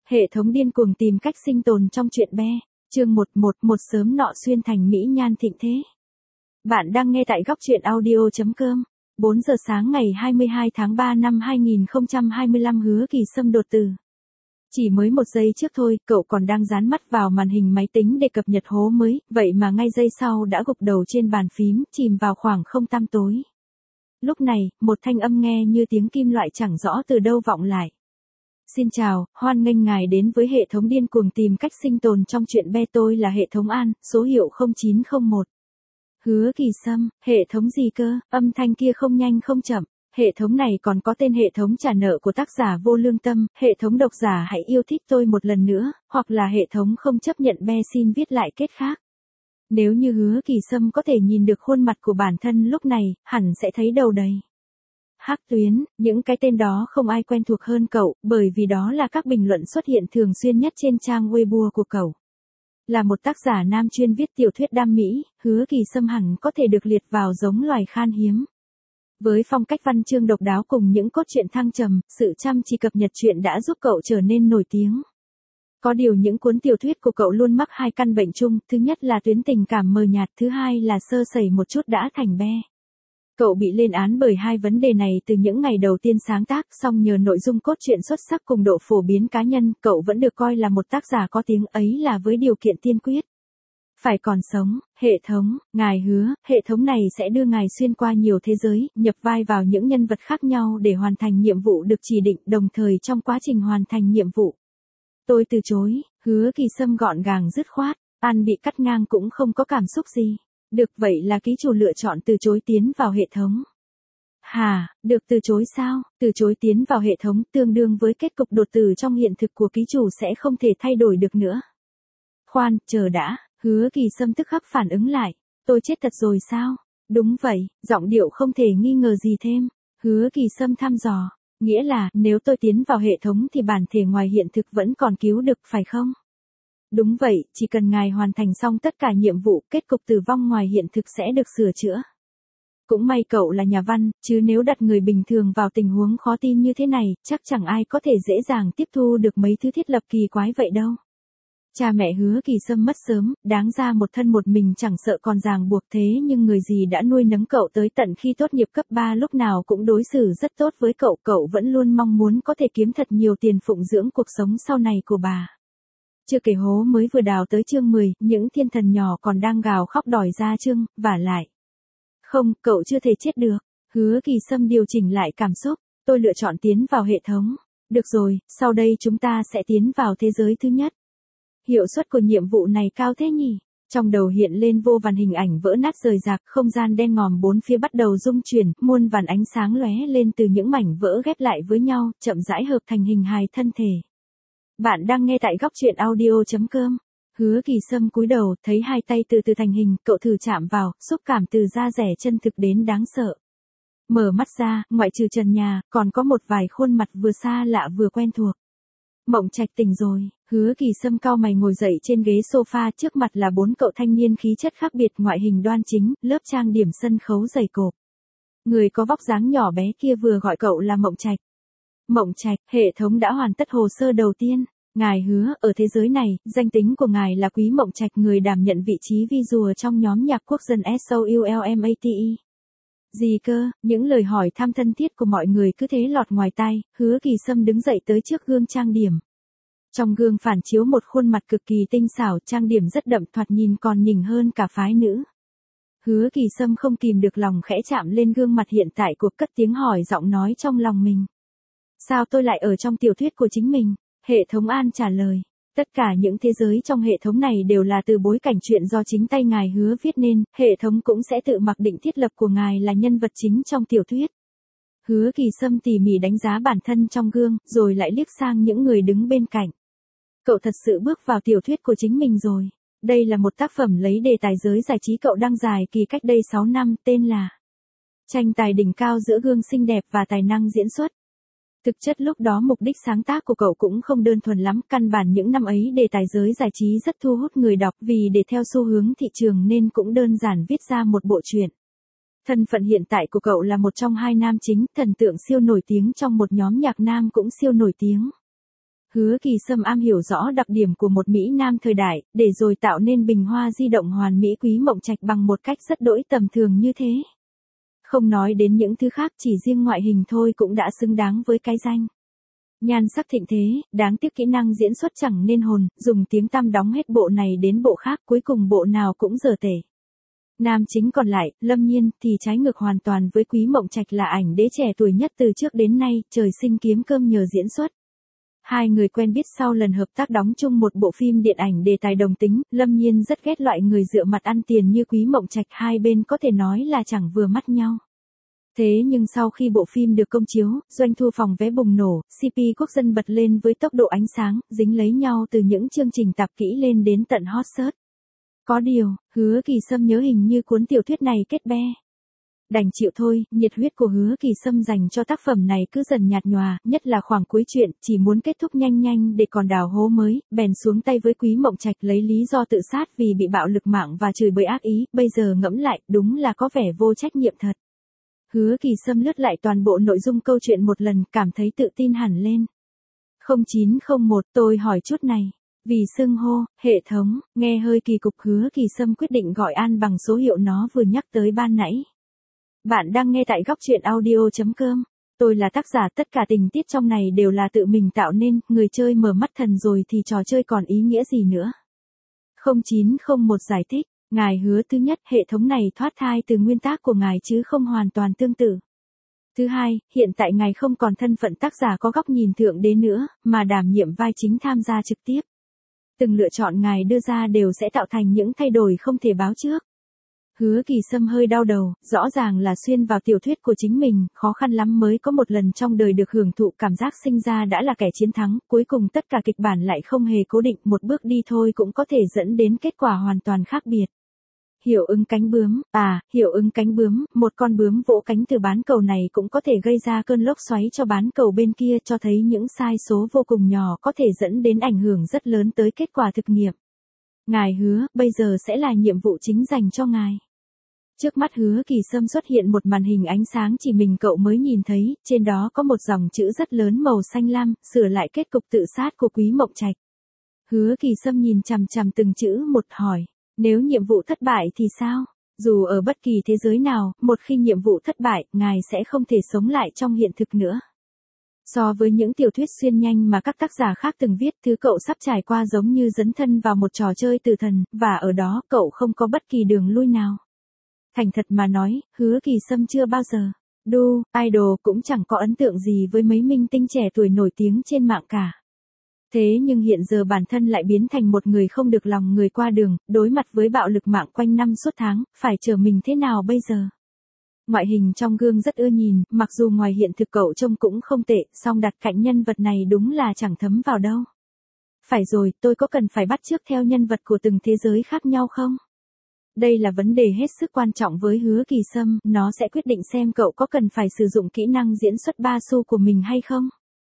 Hệ thống điên cuồng tìm cách sinh tồn trong chuyện be. Chương 11, một sớm nọ xuyên thành mỹ nhan thịnh thế. Bạn đang nghe tại góc truyện audio.com. 4 giờ sáng ngày 22 tháng 3 năm 2025 Hứa Kỳ Sâm đột tử. Chỉ mới một giây trước thôi, cậu còn đang dán mắt vào màn hình máy tính để cập nhật hố mới, vậy mà ngay giây sau đã gục đầu trên bàn phím, chìm vào khoảng không tăm tối. Lúc này, một thanh âm nghe như tiếng kim loại chẳng rõ từ đâu vọng lại. Xin chào, hoan nghênh ngài đến với hệ thống điên cuồng tìm cách sinh tồn trong chuyện be, tôi là hệ thống An, số hiệu 0901. Hứa Kỳ Sâm, hệ thống gì cơ, âm thanh kia không nhanh không chậm. Hệ thống này còn có tên hệ thống trả nợ của tác giả Vô Lương Tâm, hệ thống độc giả hãy yêu thích tôi một lần nữa, hoặc là hệ thống không chấp nhận be xin viết lại kết khác. Nếu như Hứa Kỳ Sâm có thể nhìn được khuôn mặt của bản thân lúc này, hẳn sẽ thấy đầu đầy hắc tuyến, những cái tên đó không ai quen thuộc hơn cậu, bởi vì đó là các bình luận xuất hiện thường xuyên nhất trên trang Weibo của cậu. Là một tác giả nam chuyên viết tiểu thuyết đam mỹ, Hứa Kỳ Sâm hẳn có thể được liệt vào giống loài khan hiếm. Với phong cách văn chương độc đáo cùng những cốt truyện thăng trầm, sự chăm chỉ cập nhật truyện đã giúp cậu trở nên nổi tiếng. Có điều những cuốn tiểu thuyết của cậu luôn mắc hai căn bệnh chung, thứ nhất là tuyến tình cảm mờ nhạt, thứ hai là sơ sẩy một chút đã thành be. Cậu bị lên án bởi hai vấn đề này từ những ngày đầu tiên sáng tác, song nhờ nội dung cốt truyện xuất sắc cùng độ phổ biến cá nhân, cậu vẫn được coi là một tác giả có tiếng, ấy là với điều kiện tiên quyết. Phải còn sống, hệ thống, ngài hứa, hệ thống này sẽ đưa ngài xuyên qua nhiều thế giới, nhập vai vào những nhân vật khác nhau để hoàn thành nhiệm vụ được chỉ định, đồng thời trong quá trình hoàn thành nhiệm vụ. Tôi từ chối, Hứa Kỳ Sâm gọn gàng dứt khoát, An bị cắt ngang cũng không có cảm xúc gì. Được, vậy là ký chủ lựa chọn từ chối tiến vào hệ thống. Hà, được từ chối sao? Từ chối tiến vào hệ thống tương đương với kết cục đột tử trong hiện thực của ký chủ sẽ không thể thay đổi được nữa. Khoan, chờ đã, Hứa Kỳ Sâm tức khắc phản ứng lại. Tôi chết thật rồi sao? Đúng vậy, giọng điệu không thể nghi ngờ gì thêm. Hứa Kỳ Sâm thăm dò. Nghĩa là, nếu tôi tiến vào hệ thống thì bản thể ngoài hiện thực vẫn còn cứu được, phải không? Đúng vậy, chỉ cần ngài hoàn thành xong tất cả nhiệm vụ, kết cục tử vong ngoài hiện thực sẽ được sửa chữa. Cũng may cậu là nhà văn, chứ nếu đặt người bình thường vào tình huống khó tin như thế này, chắc chẳng ai có thể dễ dàng tiếp thu được mấy thứ thiết lập kỳ quái vậy đâu. Cha mẹ Hứa Kỳ Sâm mất sớm, đáng ra một thân một mình chẳng sợ còn ràng buộc, thế nhưng người gì đã nuôi nấng cậu tới tận khi tốt nghiệp cấp 3 lúc nào cũng đối xử rất tốt với cậu, cậu vẫn luôn mong muốn có thể kiếm thật nhiều tiền phụng dưỡng cuộc sống sau này của bà. Chưa kể hố mới vừa đào tới chương 10, những thiên thần nhỏ còn đang gào khóc đòi ra chương, vả lại. Không, cậu chưa thể chết được. Hứa Kỳ Sâm điều chỉnh lại cảm xúc, tôi lựa chọn tiến vào hệ thống. Được rồi, sau đây chúng ta sẽ tiến vào thế giới thứ nhất. Hiệu suất của nhiệm vụ này cao thế nhỉ? Trong đầu hiện lên vô vàn hình ảnh vỡ nát rời rạc, không gian đen ngòm bốn phía bắt đầu rung chuyển, muôn vàn ánh sáng lóe lên từ những mảnh vỡ ghép lại với nhau, chậm rãi hợp thành hình hài thân thể. Bạn đang nghe tại góc truyện audio.com. Hứa Kỳ Sâm cúi đầu, thấy hai tay từ từ thành hình, cậu thử chạm vào, xúc cảm từ da rẻ chân thực đến đáng sợ. Mở mắt ra, ngoại trừ trần nhà, còn có một vài khuôn mặt vừa xa lạ vừa quen thuộc. Mộng Trạch tỉnh rồi, Hứa Kỳ Sâm cau mày ngồi dậy trên ghế sofa, trước mặt là bốn cậu thanh niên khí chất khác biệt, ngoại hình đoan chính, lớp trang điểm sân khấu dày cộp. Người có vóc dáng nhỏ bé kia vừa gọi cậu là Mộng Trạch. Mộng Trạch, hệ thống đã hoàn tất hồ sơ đầu tiên. Ngài Hứa, ở thế giới này, danh tính của ngài là Quý Mộng Trạch, người đảm nhận vị trí vi rùa trong nhóm nhạc quốc dân SOULMATE. Gì cơ, những lời hỏi thăm thân thiết của mọi người cứ thế lọt ngoài tai, Hứa Kỳ Sâm đứng dậy tới trước gương trang điểm. Trong gương phản chiếu một khuôn mặt cực kỳ tinh xảo, trang điểm rất đậm, thoạt nhìn còn nhỉnh hơn cả phái nữ. Hứa Kỳ Sâm không kìm được lòng khẽ chạm lên gương mặt hiện tại của, cất tiếng hỏi giọng nói trong lòng mình. Sao tôi lại ở trong tiểu thuyết của chính mình? Hệ thống An trả lời. Tất cả những thế giới trong hệ thống này đều là từ bối cảnh truyện do chính tay ngài Hứa viết nên, hệ thống cũng sẽ tự mặc định thiết lập của ngài là nhân vật chính trong tiểu thuyết. Hứa Kỳ Sâm tỉ mỉ đánh giá bản thân trong gương, rồi lại liếc sang những người đứng bên cạnh. Cậu thật sự bước vào tiểu thuyết của chính mình rồi. Đây là một tác phẩm lấy đề tài giới giải trí cậu đăng dài kỳ cách đây 6 năm, tên là Tranh tài đỉnh cao giữa gương xinh đẹp và tài năng diễn xuất. Thực chất lúc đó mục đích sáng tác của cậu cũng không đơn thuần lắm, căn bản những năm ấy đề tài giới giải trí rất thu hút người đọc, vì để theo xu hướng thị trường nên cũng đơn giản viết ra một bộ truyện. Thân phận hiện tại của cậu là một trong hai nam chính, thần tượng siêu nổi tiếng trong một nhóm nhạc nam cũng siêu nổi tiếng. Hứa Kỳ Sâm am hiểu rõ đặc điểm của một Mỹ Nam thời đại, để rồi tạo nên bình hoa di động hoàn mỹ Quý Mộng Trạch bằng một cách rất đỗi tầm thường như thế. Không nói đến những thứ khác, chỉ riêng ngoại hình thôi cũng đã xứng đáng với cái danh. Nhan sắc thịnh thế, đáng tiếc kỹ năng diễn xuất chẳng nên hồn, dùng tiếng tăm đóng hết bộ này đến bộ khác, cuối cùng bộ nào cũng dở tệ. Nam chính còn lại, Lâm Nhiên, thì trái ngược hoàn toàn với Quý Mộng Trạch, là ảnh đế trẻ tuổi nhất từ trước đến nay, trời sinh kiếm cơm nhờ diễn xuất. Hai người quen biết sau lần hợp tác đóng chung một bộ phim điện ảnh đề tài đồng tính, Lâm Nhiên rất ghét loại người dựa mặt ăn tiền như Quý Mộng Trạch, hai bên có thể nói là chẳng vừa mắt nhau. Thế nhưng sau khi bộ phim được công chiếu, doanh thu phòng vé bùng nổ, CP quốc dân bật lên với tốc độ ánh sáng, dính lấy nhau từ những chương trình tạp kỹ lên đến tận hot search. Có điều, Hứa Kỳ Sâm nhớ hình như cuốn tiểu thuyết này kết be. Đành chịu thôi, nhiệt huyết của Hứa Kỳ Sâm dành cho tác phẩm này cứ dần nhạt nhòa, nhất là khoảng cuối truyện, chỉ muốn kết thúc nhanh nhanh để còn đào hố mới, bèn xuống tay với Quý Mộng Trạch lấy lý do tự sát vì bị bạo lực mạng và chửi bới ác ý, bây giờ ngẫm lại, đúng là có vẻ vô trách nhiệm thật. Hứa Kỳ Sâm lướt lại toàn bộ nội dung câu chuyện một lần, cảm thấy tự tin hẳn lên. 0901, tôi hỏi chút này. Vì xưng hô, hệ thống, nghe hơi kỳ cục, Hứa Kỳ Sâm quyết định gọi An bằng số hiệu nó vừa nhắc tới ban nãy. Bạn đang nghe tại góc truyện audio.com. Tôi là tác giả, tất cả tình tiết trong này đều là tự mình tạo nên, người chơi mở mắt thần rồi thì trò chơi còn ý nghĩa gì nữa. 0901 giải thích, ngài Hứa, thứ nhất, hệ thống này thoát thai từ nguyên tác của ngài chứ không hoàn toàn tương tự. Thứ hai, hiện tại ngài không còn thân phận tác giả có góc nhìn thượng đế nữa, mà đảm nhiệm vai chính tham gia trực tiếp. Từng lựa chọn ngài đưa ra đều sẽ tạo thành những thay đổi không thể báo trước. Hứa Kỳ Sâm hơi đau đầu, rõ ràng là xuyên vào tiểu thuyết của chính mình, khó khăn lắm mới có một lần trong đời được hưởng thụ cảm giác sinh ra đã là kẻ chiến thắng, cuối cùng tất cả kịch bản lại không hề cố định, một bước đi thôi cũng có thể dẫn đến kết quả hoàn toàn khác biệt. Hiệu ứng cánh bướm, hiệu ứng cánh bướm, một con bướm vỗ cánh từ bán cầu này cũng có thể gây ra cơn lốc xoáy cho bán cầu bên kia, cho thấy những sai số vô cùng nhỏ có thể dẫn đến ảnh hưởng rất lớn tới kết quả thực nghiệm. Ngài Hứa, bây giờ sẽ là nhiệm vụ chính dành cho ngài. Trước mắt Hứa Kỳ Sâm xuất hiện một màn hình ánh sáng chỉ mình cậu mới nhìn thấy, trên đó có một dòng chữ rất lớn màu xanh lam, sửa lại kết cục tự sát của Quý Mộng Trạch. Hứa Kỳ Sâm nhìn chằm chằm từng chữ một, hỏi, nếu nhiệm vụ thất bại thì sao? Dù ở bất kỳ thế giới nào, một khi nhiệm vụ thất bại, ngài sẽ không thể sống lại trong hiện thực nữa. So với những tiểu thuyết xuyên nhanh mà các tác giả khác từng viết, thứ cậu sắp trải qua giống như dấn thân vào một trò chơi tử thần, và ở đó cậu không có bất kỳ đường lui nào. Thành thật mà nói, Hứa Kỳ Sâm chưa bao giờ idol, cũng chẳng có ấn tượng gì với mấy minh tinh trẻ tuổi nổi tiếng trên mạng cả. Thế nhưng hiện giờ bản thân lại biến thành một người không được lòng người qua đường, đối mặt với bạo lực mạng quanh năm suốt tháng, phải trở mình thế nào bây giờ? Ngoại hình trong gương rất ưa nhìn, mặc dù ngoài hiện thực cậu trông cũng không tệ, song đặt cạnh nhân vật này đúng là chẳng thấm vào đâu. Phải rồi, tôi có cần phải bắt chước theo nhân vật của từng thế giới khác nhau không? Đây là vấn đề hết sức quan trọng với Hứa Kỳ Sâm, nó sẽ quyết định xem cậu có cần phải sử dụng kỹ năng diễn xuất ba xu của mình hay không.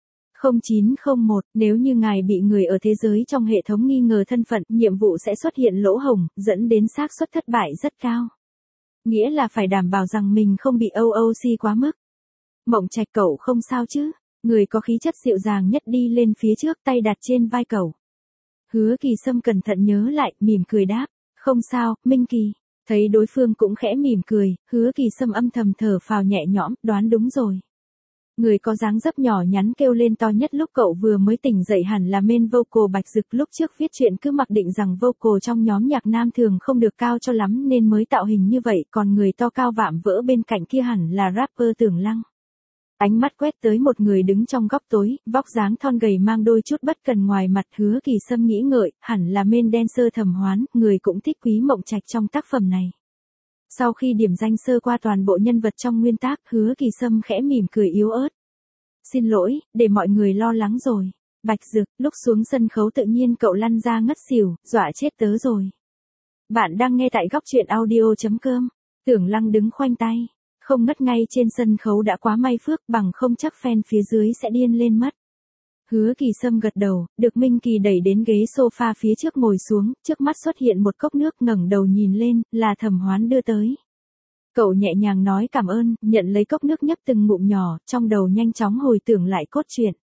0901, nếu như ngài bị người ở thế giới trong hệ thống nghi ngờ thân phận, nhiệm vụ sẽ xuất hiện lỗ hổng, dẫn đến xác suất thất bại rất cao. Nghĩa là phải đảm bảo rằng mình không bị OOC quá mức. Mộng Trạch, cậu không sao chứ? Người có khí chất dịu dàng nhất đi lên phía trước, tay đặt trên vai cậu. Hứa Kỳ Sâm cẩn thận nhớ lại, mỉm cười đáp, không sao, Minh Kỳ. Thấy đối phương cũng khẽ mỉm cười, Hứa Kỳ Sâm âm thầm thở phào nhẹ nhõm, đoán đúng rồi. Người có dáng dấp nhỏ nhắn kêu lên to nhất lúc cậu vừa mới tỉnh dậy hẳn là main vocal Bạch Dực, lúc trước viết chuyện cứ mặc định rằng vocal trong nhóm nhạc nam thường không được cao cho lắm nên mới tạo hình như vậy, còn người to cao vạm vỡ bên cạnh kia hẳn là rapper Tưởng Lăng. Ánh mắt quét tới một người đứng trong góc tối, vóc dáng thon gầy mang đôi chút bất cần ngoài mặt, Hứa Kỳ Sâm nghĩ ngợi, hẳn là main dancer Thẩm Hoán, người cũng thích Quý Mộng Trạch trong tác phẩm này. Sau khi điểm danh sơ qua toàn bộ nhân vật trong nguyên tác, Hứa Kỳ Sâm khẽ mỉm cười yếu ớt. Xin lỗi, để mọi người lo lắng rồi. Bạch Dực, lúc xuống sân khấu tự nhiên cậu lăn ra ngất xỉu, dọa chết tớ rồi. Bạn đang nghe tại góc truyện audio.com. Tưởng Lăng đứng khoanh tay. Không ngất ngay trên sân khấu đã quá may phước, bằng không chắc fan phía dưới sẽ điên lên mất. Hứa Kỳ Sâm gật đầu, được Minh Kỳ đẩy đến ghế sofa phía trước ngồi xuống, trước mắt xuất hiện một cốc nước, ngẩng đầu nhìn lên, là Thẩm Hoán đưa tới. Cậu nhẹ nhàng nói cảm ơn, nhận lấy cốc nước nhấp từng ngụm nhỏ, trong đầu nhanh chóng hồi tưởng lại cốt truyện.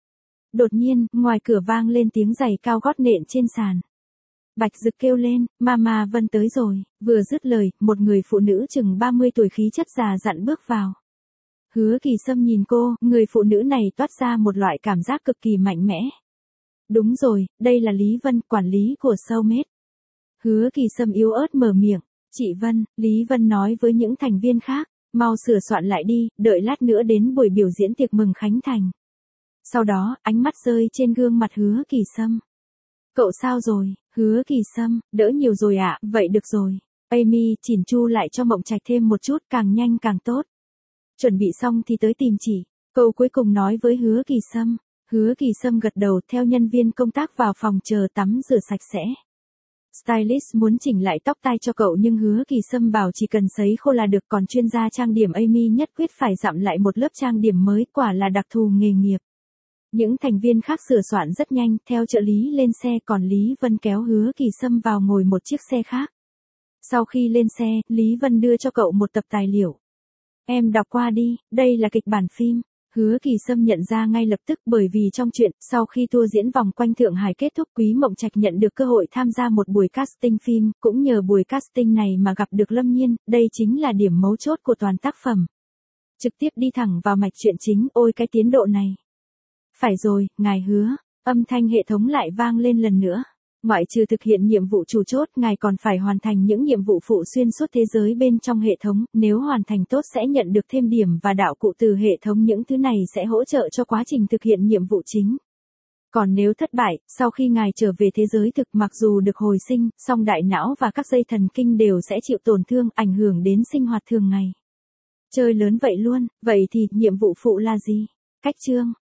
Đột nhiên, ngoài cửa vang lên tiếng giày cao gót nện trên sàn. Bạch Dực kêu lên, Mama Vân tới rồi, vừa dứt lời, một người phụ nữ chừng 30 tuổi khí chất già dặn bước vào. Hứa Kỳ Sâm nhìn cô, người phụ nữ này toát ra một loại cảm giác cực kỳ mạnh mẽ. Đúng rồi, đây là Lý Vân, quản lý của Soulmate. Hứa Kỳ Sâm yếu ớt mở miệng, chị Vân, Lý Vân nói với những thành viên khác, mau sửa soạn lại đi, đợi lát nữa đến buổi biểu diễn tiệc mừng Khánh Thành. Sau đó, ánh mắt rơi trên gương mặt Hứa Kỳ Sâm. Cậu sao rồi, Hứa Kỳ Sâm, đỡ nhiều rồi ạ, vậy được rồi. Amy chỉn chu lại cho Mộng Trạch thêm một chút, càng nhanh càng tốt. Chuẩn bị xong thì tới tìm chị. Câu cuối cùng nói với Hứa Kỳ Sâm. Hứa Kỳ Sâm gật đầu theo nhân viên công tác vào phòng chờ tắm rửa sạch sẽ. Stylist muốn chỉnh lại tóc tai cho cậu nhưng Hứa Kỳ Sâm bảo chỉ cần sấy khô là được, còn chuyên gia trang điểm Amy nhất quyết phải dặm lại một lớp trang điểm mới, quả là đặc thù nghề nghiệp. Những thành viên khác sửa soạn rất nhanh, theo trợ lý lên xe, còn Lý Vân kéo Hứa Kỳ Sâm vào ngồi một chiếc xe khác. Sau khi lên xe, Lý Vân đưa cho cậu một tập tài liệu. Em đọc qua đi, đây là kịch bản phim. Hứa Kỳ Sâm nhận ra ngay lập tức, bởi vì trong chuyện, sau khi tour diễn vòng quanh Thượng Hải kết thúc, Quý Mộng Trạch nhận được cơ hội tham gia một buổi casting phim, cũng nhờ buổi casting này mà gặp được Lâm Nhiên, đây chính là điểm mấu chốt của toàn tác phẩm. Trực tiếp đi thẳng vào mạch chuyện chính, ôi cái tiến độ này. Phải rồi, ngài Hứa, âm thanh hệ thống lại vang lên lần nữa. Ngoại trừ thực hiện nhiệm vụ chủ chốt, ngài còn phải hoàn thành những nhiệm vụ phụ xuyên suốt thế giới bên trong hệ thống, nếu hoàn thành tốt sẽ nhận được thêm điểm và đạo cụ từ hệ thống, những thứ này sẽ hỗ trợ cho quá trình thực hiện nhiệm vụ chính. Còn nếu thất bại, sau khi ngài trở về thế giới thực, mặc dù được hồi sinh, song đại não và các dây thần kinh đều sẽ chịu tổn thương, ảnh hưởng đến sinh hoạt thường ngày. Chơi lớn vậy luôn, vậy thì nhiệm vụ phụ là gì? Cách chương